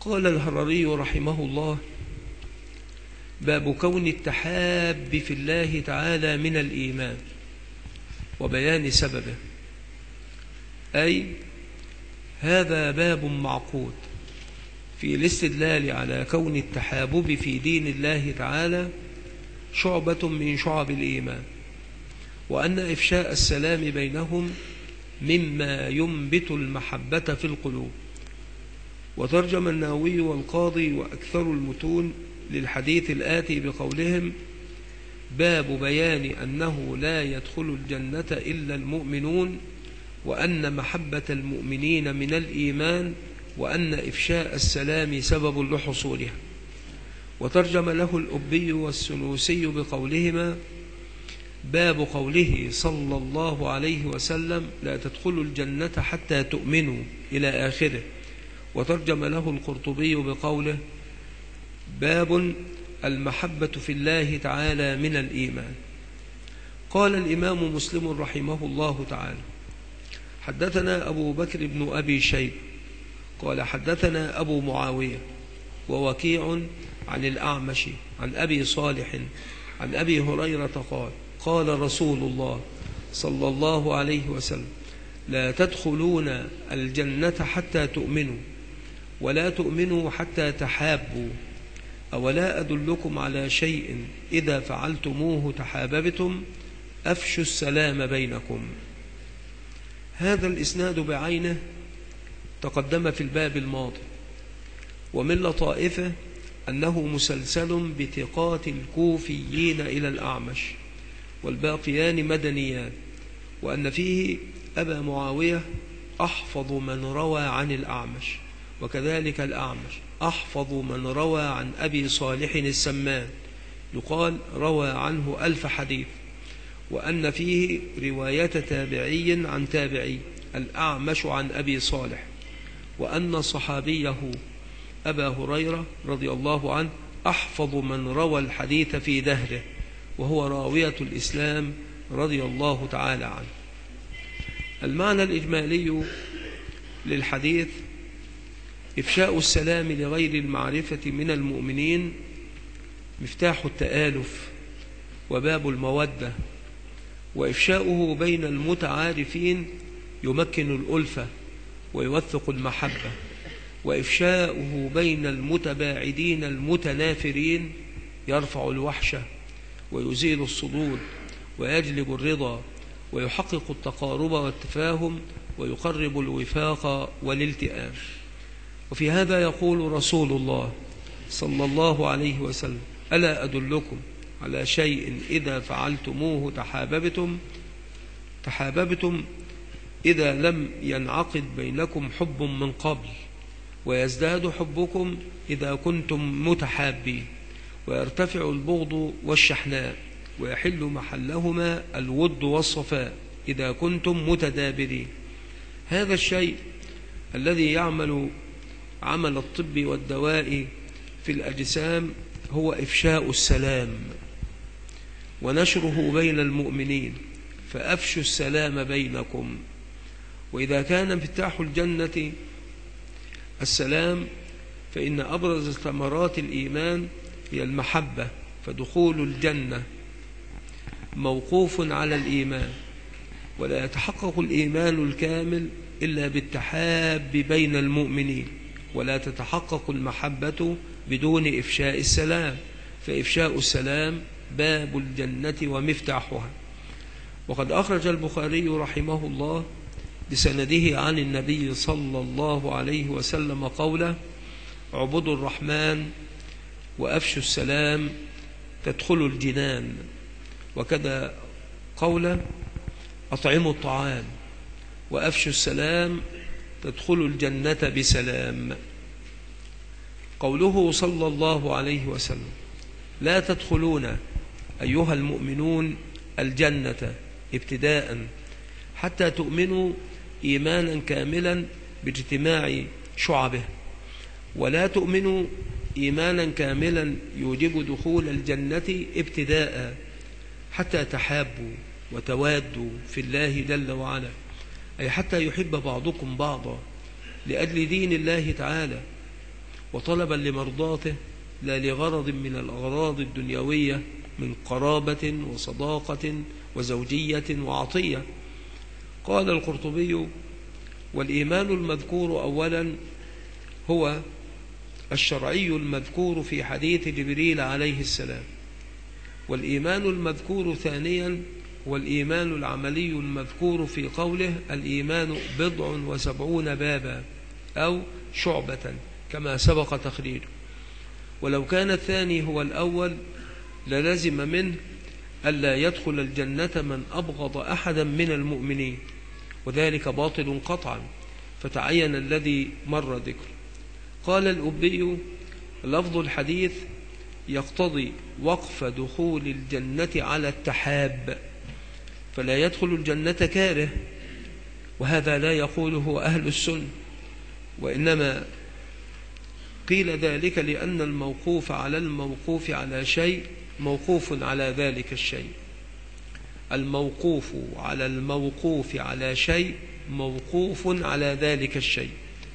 قال الهرري رحمه الله: باب كون التحاب في الله تعالى من الإيمان وبيان سببه. أي هذا باب معقود في الاستدلال على كون التحابب في دين الله تعالى شعبة من شعب الإيمان، وأن إفشاء السلام بينهم مما ينبت المحبة في القلوب. وترجم النووي والقاضي وأكثر المتون للحديث الآتي بقولهم: باب بيان أنه لا يدخل الجنة إلا المؤمنون، وأن محبة المؤمنين من الإيمان، وأن إفشاء السلام سبب لحصولها. وترجم له الأبي والسنوسي بقولهما: باب قوله صلى الله عليه وسلم: لا تدخلوا الجنة حتى تؤمنوا، إلى آخره. وترجم له القرطبي بقوله: باب المحبة في الله تعالى من الإيمان. قال الإمام مسلم رحمه الله تعالى: حدثنا أبو بكر بن أبي شيبة قال حدثنا أبو معاوية ووكيع عن الأعمش عن أبي صالح عن أبي هريرة قال: قال رسول الله صلى الله عليه وسلم: لا تدخلون الجنة حتى تؤمنوا، ولا تؤمنوا حتى تحابوا. أولا أدلكم على شيء إذا فعلتموه تحاببتم؟ أفشوا السلام بينكم. هذا الإسناد بعينه تقدم في الباب الماضي، ومن لطائفه أنه مسلسل بثقات الكوفيين إلى الأعمش، والباقيان مدنيان، وأن فيه أبا معاوية أحفظ من روى عن الأعمش، وكذلك الأعمش أحفظ من روى عن أبي صالح السمان، يقال روى عنه 1000 حديث. وأن فيه رواية تابعي عن تابعي، الأعمش عن أبي صالح. وأن صحابيه أبا هريرة رضي الله عنه أحفظ من روى الحديث في دهره، وهو راوية الإسلام رضي الله تعالى عنه. المعنى الإجمالي للحديث: إفشاء السلام لغير المعرفة من المؤمنين مفتاح التآلف وباب المودة، وإفشاؤه بين المتعارفين يمكن الألفة ويوثق المحبة، وإفشاؤه بين المتباعدين المتنافرين يرفع الوحشة ويزيل الصدود ويجلب الرضا ويحقق التقارب والتفاهم ويقرب الوفاق والالتئام. وفي هذا يقول رسول الله صلى الله عليه وسلم: ألا أدلكم على شيء إذا فعلتموه تحاببتم إذا لم ينعقد بينكم حب من قبل، ويزداد حبكم إذا كنتم متحابين، ويرتفع البغض والشحناء، ويحل محلهما الود والصفاء إذا كنتم متدابرين. هذا الشيء الذي يعمل عمل الطب والدواء في الأجسام هو إفشاء السلام ونشره بين المؤمنين، فأفشوا السلام بينكم. وإذا كان مفتاح الجنة السلام، فإن أبرز ثمرات الإيمان هي المحبة، فدخول الجنة موقوف على الإيمان، ولا يتحقق الإيمان الكامل إلا بالتحاب بين المؤمنين، ولا تتحقق المحبة بدون إفشاء السلام، فإفشاء السلام باب الجنة ومفتاحها. وقد أخرج البخاري رحمه الله بسنده عن النبي صلى الله عليه وسلم قوله: اعبدوا الرحمن وأفشوا السلام تدخلوا الجنان. وكذا قوله: أطعموا الطعام وأفشوا السلام تدخلوا الجنة بسلام. قوله صلى الله عليه وسلم: لا تدخلون أيها المؤمنون الجنة ابتداء حتى تؤمنوا إيمانا كاملا باجتماع شعبه، ولا تؤمنوا إيمانا كاملا يوجب دخول الجنة ابتداء حتى تحابوا وتوادوا في الله جل وعلا، أي حتى يحب بعضكم بعضا لأجل دين الله تعالى، وطلبا لمرضاته لا لغرض من الأغراض الدنيوية من قرابة وصداقة وزوجية وعطية. قال القرطبي: والإيمان المذكور أولا هو الشرعي المذكور في حديث جبريل عليه السلام، والإيمان المذكور ثانيا هو الإيمان العملي المذكور في قوله: الإيمان 70 بابا أو شعبة كما سبق تخريجه. ولو كان الثاني هو الأول للزم منه ألا يدخل الجنة من أبغض أحدا من المؤمنين، وذلك باطل قطعا، فتعين الذي مر ذكره. قال الأبي: لفظ الحديث يقتضي وقف دخول الجنة على التحاب، فلا يدخل الجنة كاره، وهذا لا يقوله أهل السنة، وإنما قيل ذلك لأن الموقوف على الموقوف على شيء موقوف على ذلك الشيء. الموقوف على الموقوف على شيء موقوف على ذلك الشيء.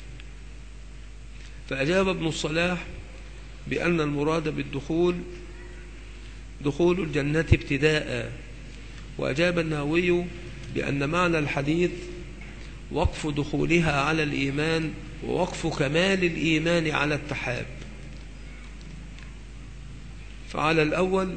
فأجاب ابن الصلاح بأن المراد بالدخول دخول الجنة ابتداء، وأجاب النووي بأن معنى الحديث وقف دخولها على الإيمان ووقف كمال الإيمان على التحاب. فعلى الأول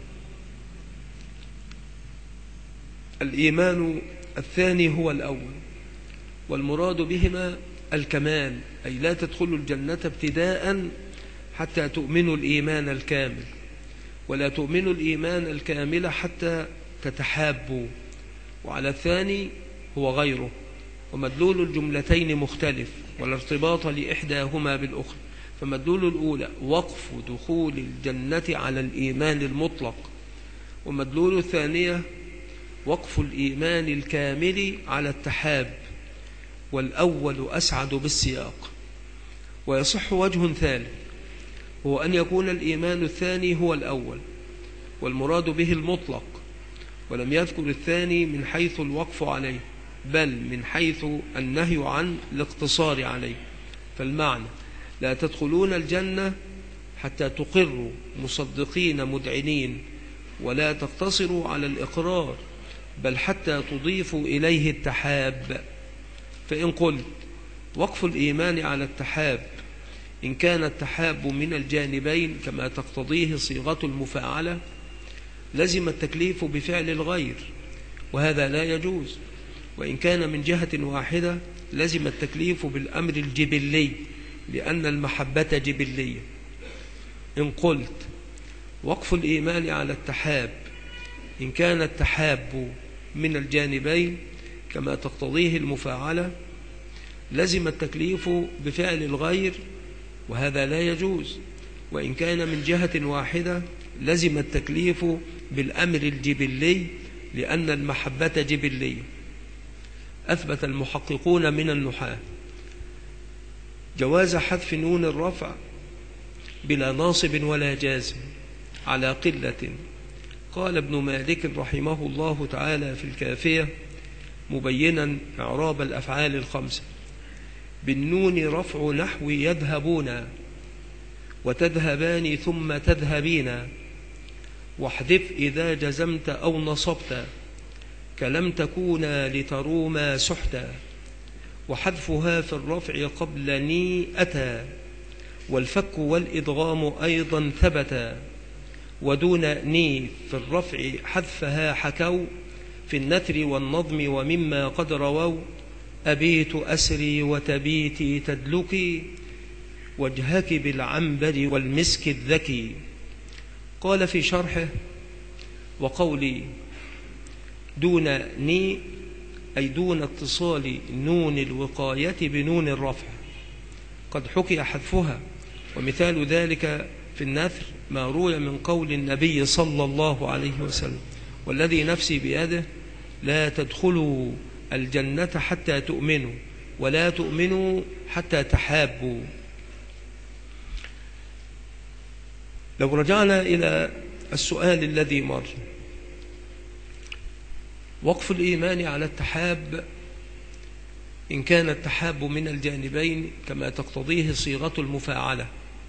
الإيمان الثاني هو الأول، والمراد بهما الكمال، أي لا تدخلوا الجنة ابتداء حتى تؤمنوا الإيمان الكامل، ولا تؤمنوا الإيمان الكامل حتى تتحابوا. وعلى الثاني هو غيره، ومدلول الجملتين مختلف، ولا ارتباط لإحداهما بالأخرى. فمدلول الأولى وقف دخول الجنة على الإيمان المطلق، ومدلول الثانية وقف الإيمان الكامل على التحاب، والأول أسعد بالسياق. ويصح وجه ثالث، هو أن يكون الإيمان الثاني هو الأول والمراد به المطلق، ولم يذكر الثاني من حيث الوقف عليه، بل من حيث النهي عن الاقتصار عليه. فالمعنى: لا تدخلون الجنة حتى تقروا مصدقين مدعنين، ولا تقتصروا على الإقرار، بل حتى تضيفوا إليه التحاب. فإن قلت وقف الإيمان على التحاب إن كان التحاب من الجانبين كما تقتضيه صيغة المفاعلة لزم التكليف بفعل الغير، وهذا لا يجوز. وإن كان من جهة واحدة لزم التكليف بالأمر الجبلي، لأن المحبة جبلية. إن قلت وقف الإيمان على التحاب إن كان التحاب من الجانبين كما تقتضيه المفاعلة لزم التكليف بفعل الغير، وهذا لا يجوز. وإن كان من جهة واحدة لزم التكليف بالأمر الجبلي، لأن المحبة جبلية. أثبت المحققون من النحاة جواز حذف نون الرفع بلا ناصب ولا جازم على قلة. قال ابن مالك رحمه الله تعالى في الكافية مبينا إعراب الأفعال الخمسة: بالنون رفع نحو يذهبون وتذهبان ثم تذهبين، واحذف إذا جزمت أو نصبت كلم تكونا لتروما سحتا، وحذفها في الرفع قبل ني أتى، والفك والإدغام أيضا ثبتا، ودون ني في الرفع حذفها حكوا في النثر والنظم ومما قد رووا، أبيت أسري وتبيتي تدلكي وجهك بالعنبر والمسك الذكي. قال في شرحه: وقولي دون ني أي دون اتصال نون الوقاية بنون الرفع، قد حكي حذفها، ومثال ذلك في النثر ما روي من قول النبي صلى الله عليه وسلم: والذي نفسي بيده لا تدخلوا الجنة حتى تؤمنوا، ولا تؤمنوا حتى تحابوا. لو رجعنا إلى السؤال الذي مر، وقف الإيمان على التحاب إن كان التحاب من الجانبين كما تقتضيه صيغة المفاعلة.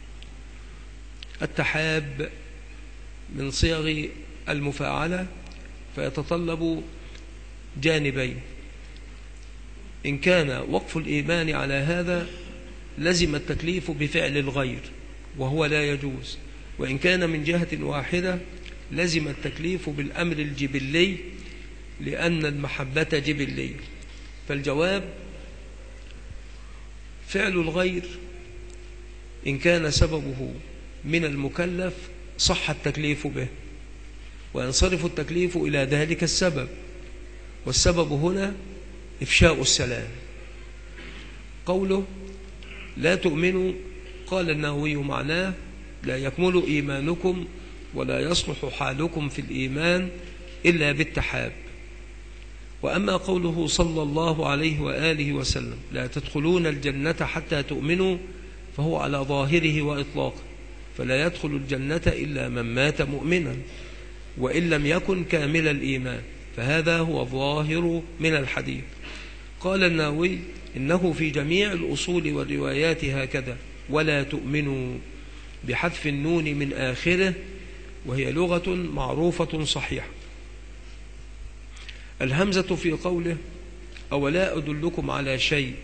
التحاب من صيغ المفاعلة فيتطلب جانبين. إن كان وقف الإيمان على هذا لزم التكليف بفعل الغير وهو لا يجوز، وإن كان من جهة واحدة لزم التكليف بالأمر الجبلي لأن المحبة جبلية. فالجواب فعل الغير إن كان سببه من المكلف صح التكليف به، وينصرف التكليف إلى ذلك السبب، والسبب هنا إفشاء السلام. قوله لا تؤمنوا، قال النووي معناه لا يكمل إيمانكم ولا يصلح حالكم في الإيمان إلا بالتحاب. وأما قوله صلى الله عليه وآله وسلم لا تدخلون الجنة حتى تؤمنوا فهو على ظاهره وإطلاقه، فلا يدخل الجنة إلا من مات مؤمنا وإن لم يكن كامل الإيمان، فهذا هو الظاهر من الحديث. قال النووي إنه في جميع الأصول والروايات هكذا، ولا تؤمنوا بحذف النون من آخره، وهي لغة معروفة صحيحة. الهمزة في قوله أولا أدلكم على شيء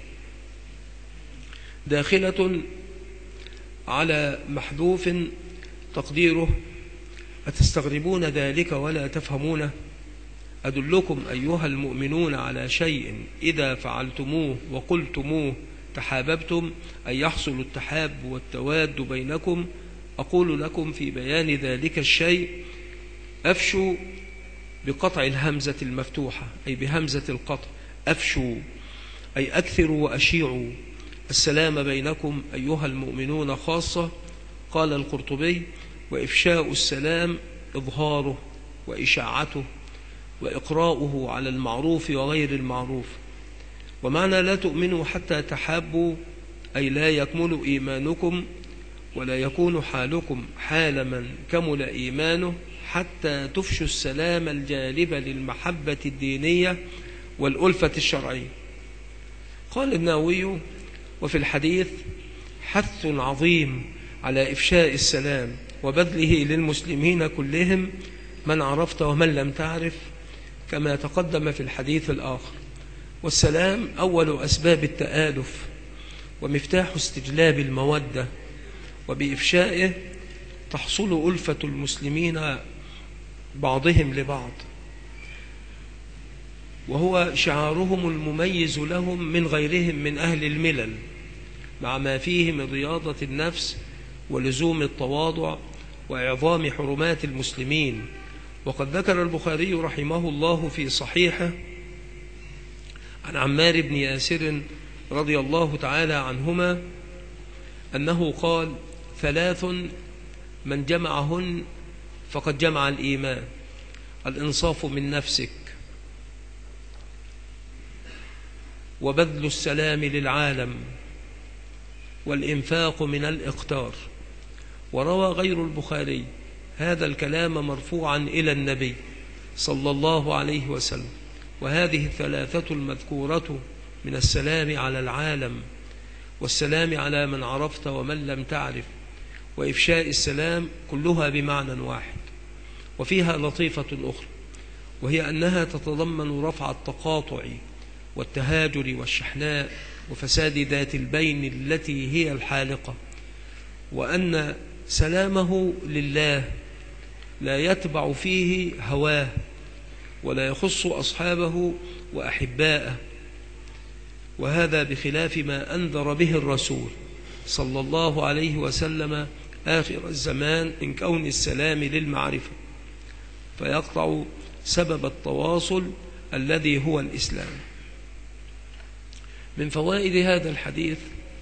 داخلة على محذوف تقديره أتستغربون ذلك ولا تفهمونه؟ أدلكم أيها المؤمنون على شيء إذا فعلتموه وقلتموه تحاببتم، أي يحصل التحاب والتواد بينكم. أقول لكم في بيان ذلك الشيء أفشوا بقطع الهمزة المفتوحة، أي بهمزة القطع. أفشوا أي أكثروا وأشيعوا السلام بينكم أيها المؤمنون خاصة. قال القرطبي وإفشاء السلام إظهاره وإشاعته وإقراؤه على المعروف وغير المعروف. ومعنى لا تؤمنوا حتى تحابوا أي لا يكمل إيمانكم ولا يكون حالكم حال من كمل إيمانه حتى تفشوا السلام الجالب للمحبة الدينية والألفة الشرعية. قال النووي وفي الحديث حث عظيم على إفشاء السلام وبذله للمسلمين كلهم من عرفت ومن لم تعرف، كما تقدم في الحديث الآخر. والسلام أول أسباب التآلف ومفتاح استجلاب المودة، وبإفشائه تحصل ألفة المسلمين بعضهم لبعض، وهو شعارهم المميز لهم من غيرهم من أهل الملل، مع ما فيه من رياضة النفس ولزوم التواضع وإعظام حرمات المسلمين. وقد ذكر البخاري رحمه الله في صحيحه عن عمار بن ياسر رضي الله تعالى عنهما أنه قال ثلاث من جمعهن فقد جمع الإيمان: الإنصاف من نفسك، وبذل السلام للعالم، والإنفاق من الإقتار. وروى غير البخاري هذا الكلام مرفوعا إلى النبي صلى الله عليه وسلم. وهذه الثلاثة المذكورة من السلام على العالم والسلام على من عرفت ومن لم تعرف وإفشاء السلام كلها بمعنى واحد. وفيها لطيفة أخرى، وهي أنها تتضمن رفع التقاطع والتهاجر والشحناء وفساد ذات البين التي هي الحالقة، وأن سلامه لله لا يتبع فيه هواه ولا يخص أصحابه وأحباءه، وهذا بخلاف ما أنذر به الرسول صلى الله عليه وسلم آخر الزمان من كون السلام للمعرفة، فيقطع سبب التواصل الذي هو الإسلام. من فوائد هذا الحديث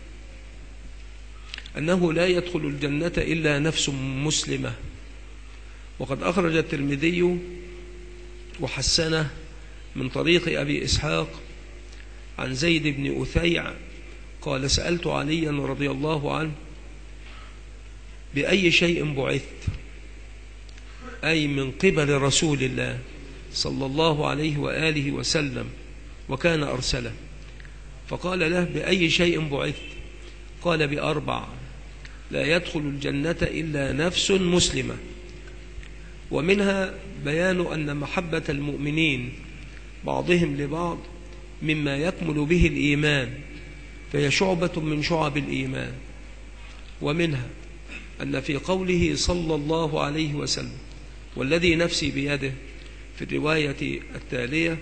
أنه لا يدخل الجنة إلا نفس مسلمة. وقد أخرج الترمذي وحسنه من طريق أبي إسحاق عن زيد بن أثيع قال سألت عليا رضي الله عنه بأي شيء بعثت، أي من قبل رسول الله صلى الله عليه وآله وسلم، وكان أرسله. فقال له: بأي شيء بعثت؟ قال: ب4: لا يدخل الجنة إلا نفس مسلمة. ومنها بيان أن محبة المؤمنين بعضهم لبعض مما يكمل به الإيمان، فهي شعبة من شعب الإيمان. ومنها أن في قوله صلى الله عليه وسلم: والذي نفسي بيده، في الرواية التالية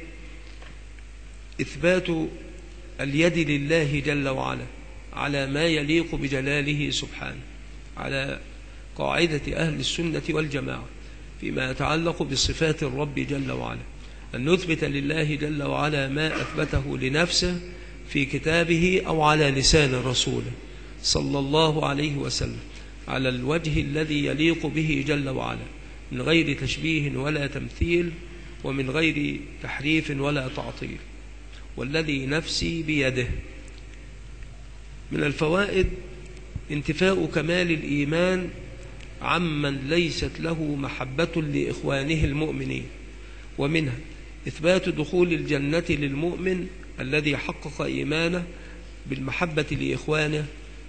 إثبات اليد لله جل وعلا على ما يليق بجلاله سبحانه، على قاعدة أهل السنة والجماعة فيما يتعلق بصفات الرب جل وعلا، أن نثبت لله جل وعلا ما أثبته لنفسه في كتابه أو على لسان رسوله صلى الله عليه وسلم على الوجه الذي يليق به جل وعلا، من غير تشبيه ولا تمثيل، ومن غير تحريف ولا تعطيل. والذي نفسي بيده. من الفوائد انتفاء كمال الإيمان عمن ليست له محبة لإخوانه المؤمنين. ومنها إثبات دخول الجنة للمؤمن الذي حقق إيمانه بالمحبة لإخوانه،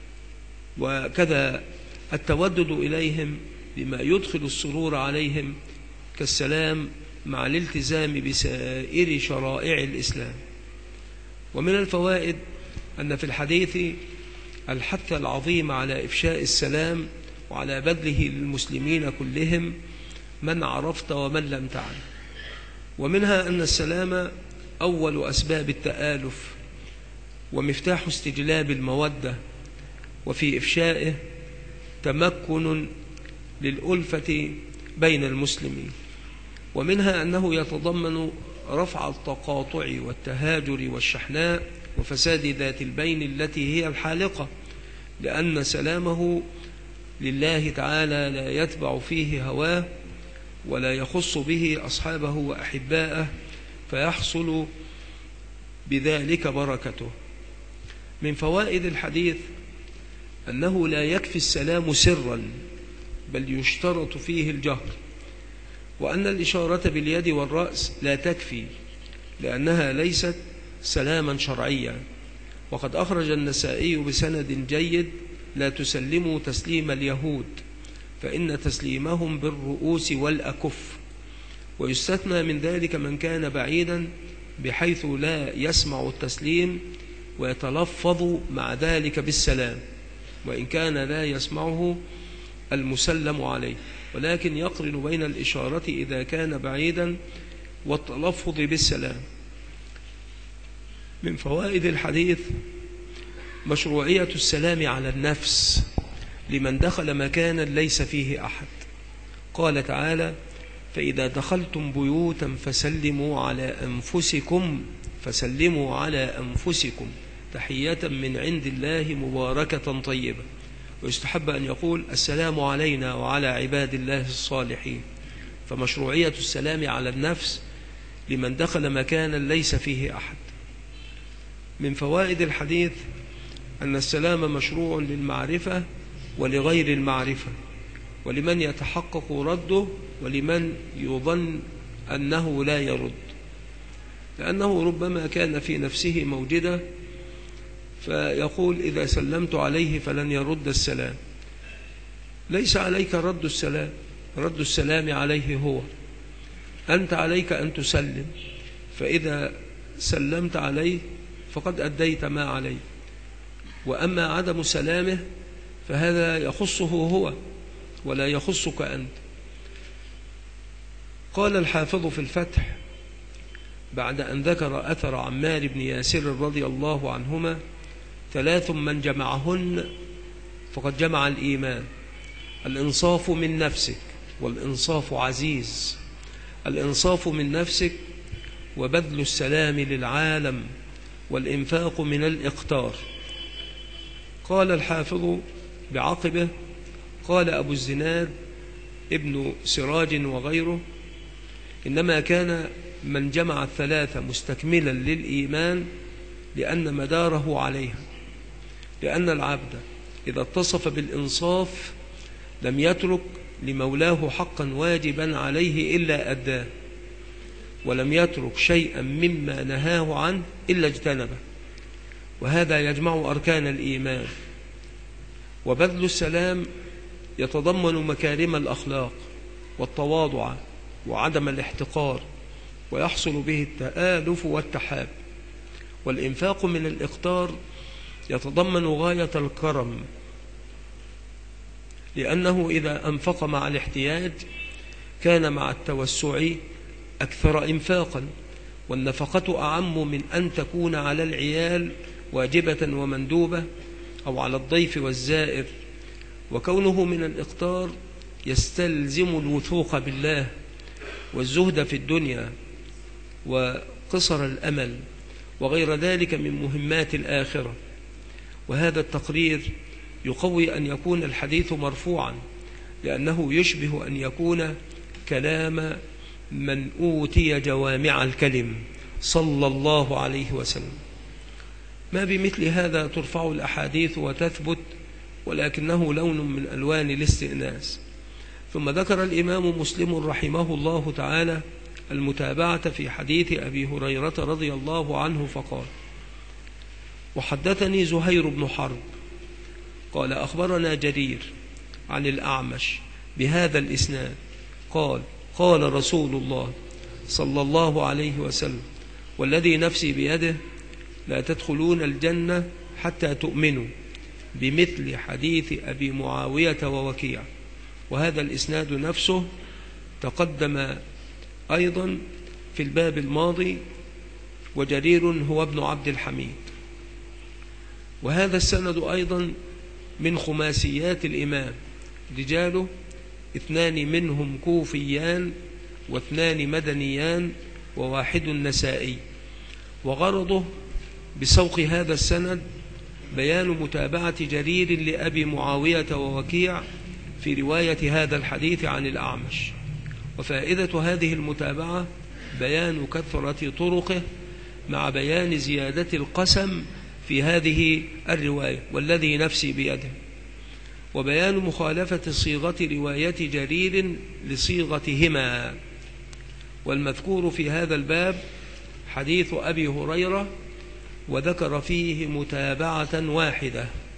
وكذا التودد إليهم بما يدخل السرور عليهم كالسلام مع الالتزام بسائر شرائع الإسلام. ومن الفوائد أن في الحديث الحث العظيم على إفشاء السلام وعلى بذله للمسلمين كلهم، من عرفت ومن لم تعلم. ومنها أن السلام أول أسباب التآلف ومفتاح استجلاب المودة، وفي إفشائه تمكن للألفة بين المسلمين. ومنها أنه يتضمن رفع التقاطع والتهاجر والشحناء وفساد ذات البين التي هي الحالقة، لأن سلامه لله تعالى لا يتبع فيه هواه ولا يخص به أصحابه وأحباءه، فيحصل بذلك بركته. من فوائد الحديث أنه لا يكفي السلام سرا، بل يشترط فيه الجهر، وأن الإشارة باليد والرأس لا تكفي، لأنها ليست سلاما شرعيا. وقد أخرج النسائي بسند جيد: لا تسلموا تسليم اليهود، فإن تسليمهم بالرؤوس والأكف. ويستثنى من ذلك من كان بعيدا بحيث لا يسمع التسليم ويتلفظ مع ذلك بالسلام، وإن كان لا يسمعه المسلم عليه، ولكن يقرن بين الإشارة إذا كان بعيدا والتلفظ بالسلام. من فوائد الحديث مشروعية السلام على النفس لمن دخل مكانا ليس فيه أحد. قال تعالى: فإذا دخلتم بيوتا فسلموا على أنفسكم تحية من عند الله مباركة طيبة. ويستحب أن يقول: السلام علينا وعلى عباد الله الصالحين. فمشروعية السلام على النفس لمن دخل مكانا ليس فيه أحد. من فوائد الحديث أن السلام مشروع للمعرفة ولغير المعرفة، ولمن يتحقق رده ولمن يظن أنه لا يرد، لأنه ربما كان في نفسه موجدة فيقول: إذا سلمت عليه فلن يرد السلام. ليس عليك رد السلام، رد السلام عليه هو. أنت عليك أن تسلم، فإذا سلمت عليه فقد أديت ما عليه. وأما عدم سلامه فهذا يخصه هو ولا يخصك أنت. قال الحافظ في الفتح بعد أن ذكر أثر عمار بن ياسر رضي الله عنهما: 3 من جمعهن فقد جمع الإيمان: الإنصاف من نفسك، والإنصاف عزيز، الإنصاف من نفسك وبذل السلام للعالم، والإنفاق من الإقتار. قال الحافظ بعقبه: قال أبو الزناد ابن سراج وغيره: إنما كان من جمع 3 مستكملا للإيمان لأن مداره عليها، لأن العبد إذا اتصف بالإنصاف لم يترك لمولاه حقا واجبا عليه إلا أداه، ولم يترك شيئا مما نهاه عنه إلا اجتنبه، وهذا يجمع أركان الإيمان. وبذل السلام يتضمن مكارم الأخلاق والتواضع وعدم الاحتقار، ويحصل به التآلف والتحاب. والإنفاق من الإقتار يتضمن غاية الكرم، لأنه إذا أنفق مع الاحتياج كان مع التوسع أكثر إنفاقا. والنفقة أعم من أن تكون على العيال واجبة ومندوبة أو على الضيف والزائر. وكونه من الإقتار يستلزم الوثوق بالله والزهد في الدنيا وقصر الأمل وغير ذلك من مهمات الآخرة. وهذا التقرير يقوي أن يكون الحديث مرفوعا، لأنه يشبه أن يكون كلام من أوتي جوامع الكلم صلى الله عليه وسلم. ما بمثل هذا ترفع الأحاديث وتثبت، ولكنه لون من ألوان الاستئناس. ثم ذكر الإمام مسلم رحمه الله تعالى المتابعة في حديث أبي هريرة رضي الله عنه فقال: وحدثني زهير بن حرب قال أخبرنا جرير عن الأعمش بهذا الإسناد قال: قال رسول الله صلى الله عليه وسلم: والذي نفسي بيده لا تدخلون الجنة حتى تؤمنوا، بمثل حديث أبي معاوية ووكيع. وهذا الإسناد نفسه تقدم أيضا في الباب الماضي، وجرير هو ابن عبد الحميد. وهذا السند أيضا من خماسيات الإمام، رجاله 2 منهم كوفيان و2 مدنيان و1 نسائي. وغرضه بسوق هذا السند بيان متابعة جرير لأبي معاوية ووكيع في رواية هذا الحديث عن الأعمش. وفائدة هذه المتابعة بيان كثرة طرقه مع بيان زيادة القسم في هذه الرواية والذي نفسي بيده، وبيان مخالفة صيغة رواية جرير لصيغتهما. والمذكور في هذا الباب حديث أبي هريرة، وذكر فيه متابعة واحدة